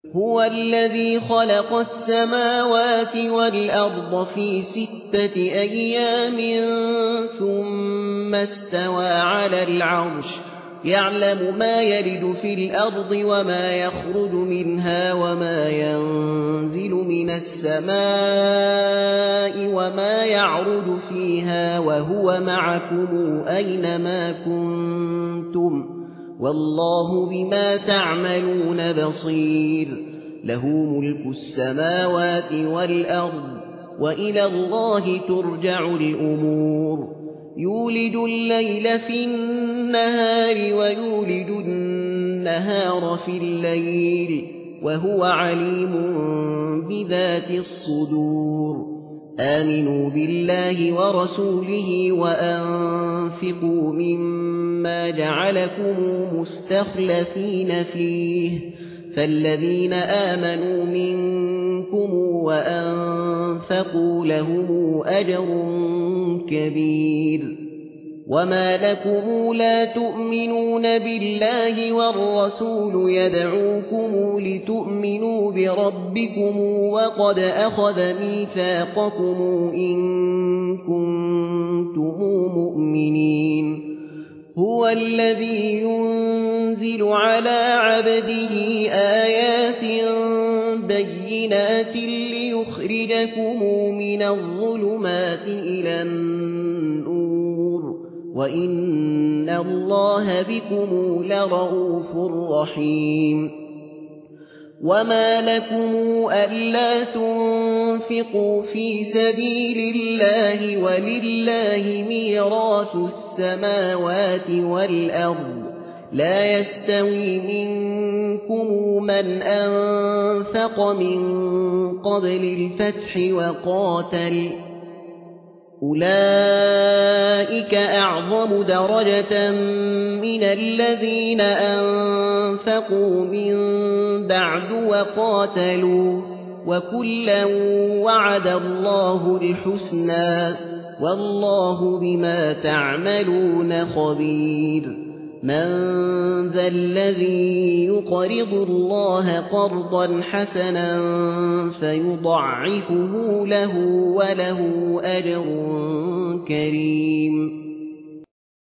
هو الذي خلق السماوات والأرض في 6 أيام ثم استوى على العرش يعلم ما يلج في الأرض وما يخرج منها وما ينزل من السماء وما يعرج فيها وهو معكم أينما كنتم والله بما تعملون بصير له ملك السماوات والأرض وإلى الله ترجع الأمور يولد الليل في النهار ويولد النهار في الليل وهو عليم بذات الصدور آمنوا بالله ورسوله وأنفقوا مما جعلكم مستخلفين فيه فالذين آمنوا منكم وأنفقوا لهم أجر كبير وما لكم لا تؤمنون بالله والرسول يدعوكم لتؤمنوا بربكم وقد أخذ ميثاقكم إن كنتم مؤمنين هو الذي ينزل على عبده آيات بينات ليخرجكم من الظلمات إلى النور وإن الله بكم لرءوف رحيم وما لكم ألا تنفقوا في سبيل الله ولله ميراث السماوات والأرض لا يستوي منكم من أنفق من قبل الفتح وقاتل أولئك أعظم درجة من الذين أنفقوا من بعد وقاتلوا وكلا وعد الله الحسنى والله بما تعملون خبير من ذا الذي يقرض الله قرضا حسنا فيضعفه له وله أجر كريم